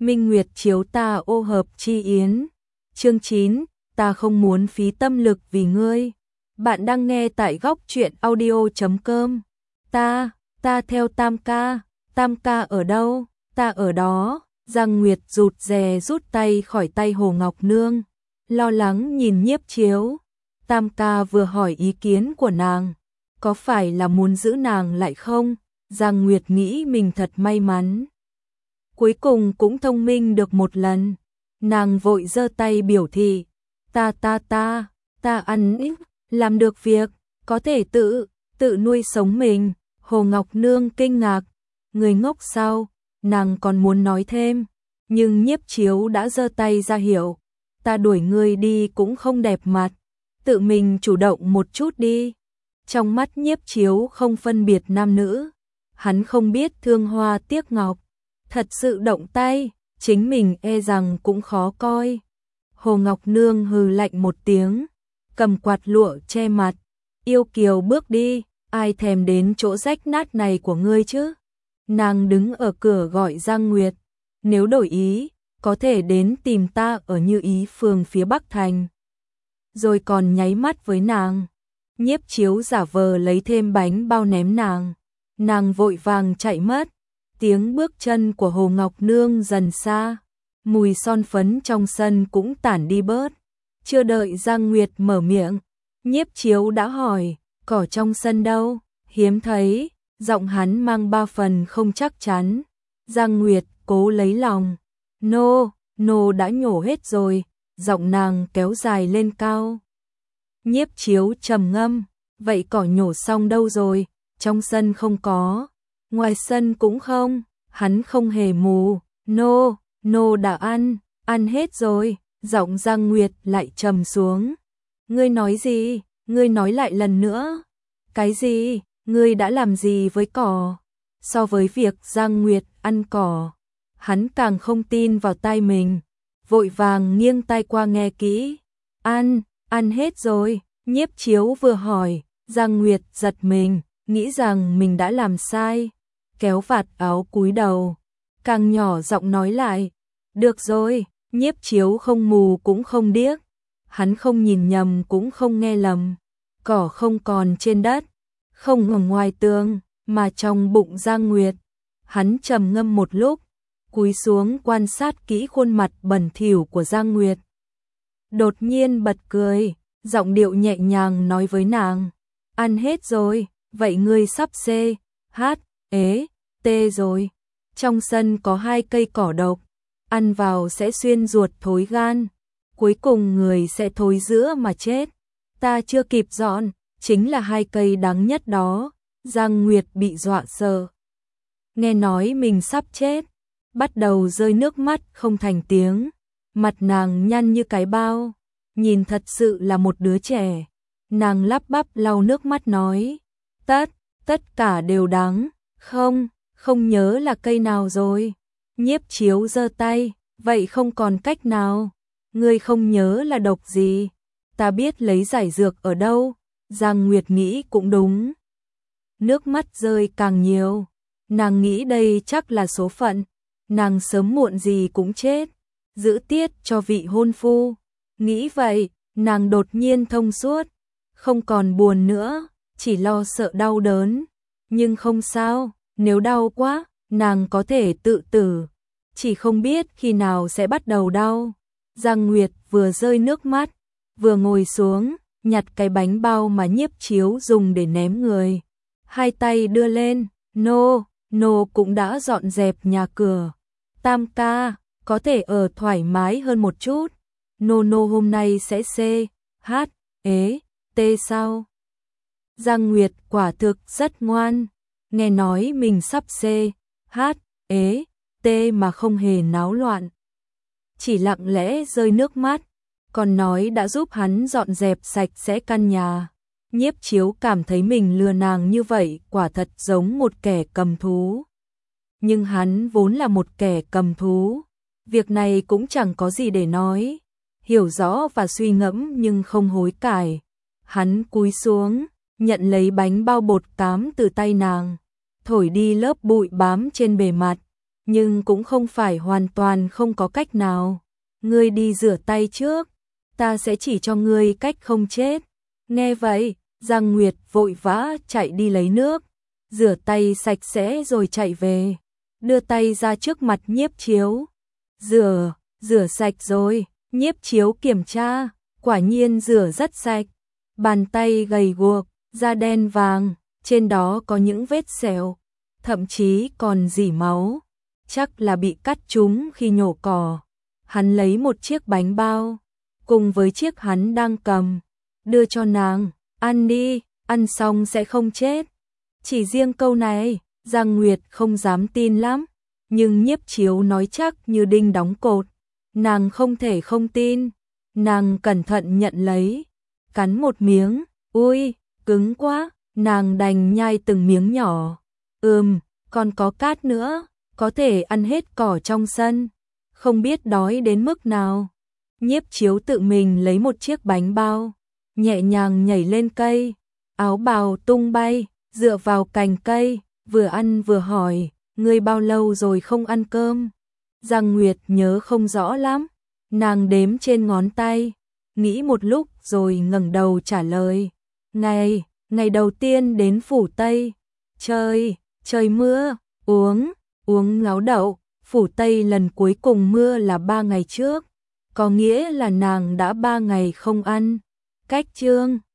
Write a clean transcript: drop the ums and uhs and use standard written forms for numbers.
Minh Nguyệt chiếu ta ô hợp chi yến. Chương 9, ta không muốn phí tâm lực vì ngươi. Bạn đang nghe tại góc truyện audio.com. Ta theo Tam ca ở đâu? Ta ở đó. Giang Nguyệt rụt rè rút tay khỏi tay Hồ Ngọc Nương, lo lắng nhìn Nhiếp Chiếu. Tam ca vừa hỏi ý kiến của nàng, có phải là muốn giữ nàng lại không? Giang Nguyệt nghĩ mình thật may mắn. Cuối cùng cũng thông minh được một lần. Nàng vội giơ tay biểu thị, ta ăn ít, làm được việc, có thể tự nuôi sống mình. Hồ Ngọc Nương kinh ngạc, người ngốc sao? Nàng còn muốn nói thêm, nhưng Nhiếp Chiếu đã giơ tay ra hiệu, ta đuổi ngươi đi cũng không đẹp mặt, tự mình chủ động một chút đi. Trong mắt Nhiếp Chiếu không phân biệt nam nữ, hắn không biết thương hoa tiếc ngọc, thật sự động tay, chính mình e rằng cũng khó coi. Hồ Ngọc Nương hừ lạnh một tiếng, cầm quạt lụa che mặt, yêu kiều bước đi, ai thèm đến chỗ rách nát này của ngươi chứ? Nàng đứng ở cửa gọi Giang Nguyệt, nếu đổi ý, có thể đến tìm ta ở Như Ý phường phía Bắc Thành. Rồi còn nháy mắt với nàng. Nhiếp Chiếu giả vờ lấy thêm bánh bao ném nàng. Nàng vội vàng chạy mất. Tiếng bước chân của Hồ Ngọc Nương dần xa. Mùi son phấn trong sân cũng tản đi bớt. Chưa đợi Giang Nguyệt mở miệng, Nhiếp Chiếu đã hỏi, cỏ trong sân đâu? Hiếm thấy. Giọng hắn mang ba phần không chắc chắn. Giang Nguyệt cố lấy lòng. Nô đã nhổ hết rồi. Giọng nàng kéo dài lên cao. Nhiếp Chiếu trầm ngâm. Vậy cỏ nhổ xong đâu rồi? Trong sân không có. Ngoài sân cũng không. Hắn không hề mù. Nô đã ăn hết rồi. Giọng Giang Nguyệt lại trầm xuống. Ngươi nói gì? Ngươi nói lại lần nữa. Cái gì? Ngươi đã làm gì với cỏ? So với việc Giang Nguyệt ăn cỏ, hắn càng không tin vào tai mình, vội vàng nghiêng tai qua nghe kỹ. Ăn hết rồi. Nhiếp Chiếu vừa hỏi, Giang Nguyệt giật mình, nghĩ rằng mình đã làm sai, kéo vạt áo cúi đầu, càng nhỏ giọng nói lại, được rồi. Nhiếp Chiếu không mù cũng không điếc, hắn không nhìn nhầm cũng không nghe lầm, cỏ không còn trên đất, không ở ngoài tường, mà trong bụng Giang Nguyệt. Hắn trầm ngâm một lúc, cúi xuống quan sát kỹ khuôn mặt bẩn thỉu của Giang Nguyệt. Đột nhiên bật cười, giọng điệu nhẹ nhàng nói với nàng, ăn hết rồi, vậy ngươi sắp tê rồi. Trong sân có 2 cây cỏ độc, ăn vào sẽ xuyên ruột thối gan, cuối cùng người sẽ thối giữa mà chết. Ta chưa kịp dọn, chính là 2 cây đắng nhất đó. Giang Nguyệt bị dọa sợ. Nghe nói mình sắp chết, bắt đầu rơi nước mắt không thành tiếng. Mặt nàng nhăn như cái bao, nhìn thật sự là một đứa trẻ. Nàng lắp bắp lau nước mắt nói, tất cả đều đắng, không nhớ là cây nào rồi. Nhiếp Chiếu giơ tay, vậy không còn cách nào. Ngươi không nhớ là độc gì, ta biết lấy giải dược ở đâu. Giang Nguyệt nghĩ cũng đúng. Nước mắt rơi càng nhiều. Nàng nghĩ đây chắc là số phận. Nàng sớm muộn gì cũng chết. Giữ tiết cho vị hôn phu. Nghĩ vậy, nàng đột nhiên thông suốt. Không còn buồn nữa, chỉ lo sợ đau đớn. Nhưng không sao, nếu đau quá, nàng có thể tự tử. Chỉ không biết khi nào sẽ bắt đầu đau. Giang Nguyệt vừa rơi nước mắt, vừa ngồi xuống, nhặt cái bánh bao mà Nhiếp Chiếu dùng để ném người. 2 tay đưa lên, nô cũng đã dọn dẹp nhà cửa. Tam ca, có thể ở thoải mái hơn một chút. Nô hôm nay sẽ tê sao? Giang Nguyệt quả thực rất ngoan, nghe nói mình sắp tê mà không hề náo loạn. Chỉ lặng lẽ rơi nước mắt, còn nói đã giúp hắn dọn dẹp sạch sẽ căn nhà. Nhiếp Chiếu cảm thấy mình lừa nàng như vậy quả thật giống một kẻ cầm thú. Nhưng hắn vốn là một kẻ cầm thú. Việc này cũng chẳng có gì để nói. Hiểu rõ và suy ngẫm nhưng không hối cải. Hắn cúi xuống, nhận lấy bánh bao bột cám từ tay nàng, thổi đi lớp bụi bám trên bề mặt. nhưng cũng không phải hoàn toàn không có cách nào. Ngươi đi rửa tay trước, ta sẽ chỉ cho ngươi cách không chết. Nghe vậy, Giang Nguyệt vội vã chạy đi lấy nước, rửa tay sạch sẽ rồi chạy về, đưa tay ra trước mặt Nhiếp Chiếu. Rửa sạch rồi, Nhiếp Chiếu kiểm tra, quả nhiên rửa rất sạch. Bàn tay gầy guộc, da đen vàng, trên đó có những vết sẹo, thậm chí còn rỉ máu, chắc là bị cắt trúng khi nhổ cỏ. Hắn lấy một chiếc bánh bao, cùng với chiếc hắn đang cầm, đưa cho nàng, ăn đi, ăn xong sẽ không chết. Chỉ riêng câu này, Giang Nguyệt không dám tin lắm, nhưng Nhiếp Chiếu nói chắc như đinh đóng cột, nàng không thể không tin. Nàng cẩn thận nhận lấy, cắn một miếng, ui, cứng quá, nàng đành nhai từng miếng nhỏ. Còn có cát nữa, có thể ăn hết cỏ trong sân, không biết đói đến mức nào. Nhiếp Chiếu tự mình lấy một chiếc bánh bao, nhẹ nhàng nhảy lên cây, áo bào tung bay, dựa vào cành cây, vừa ăn vừa hỏi, ngươi bao lâu rồi không ăn cơm? Giang Nguyệt nhớ không rõ lắm, nàng đếm trên ngón tay, nghĩ một lúc rồi ngẩng đầu trả lời, ngày đầu tiên đến Phủ Tây, trời mưa, uống ngáo đậu. Phủ Tây lần cuối cùng mưa là 3 ngày trước, có nghĩa là nàng đã 3 ngày không ăn. Cách chương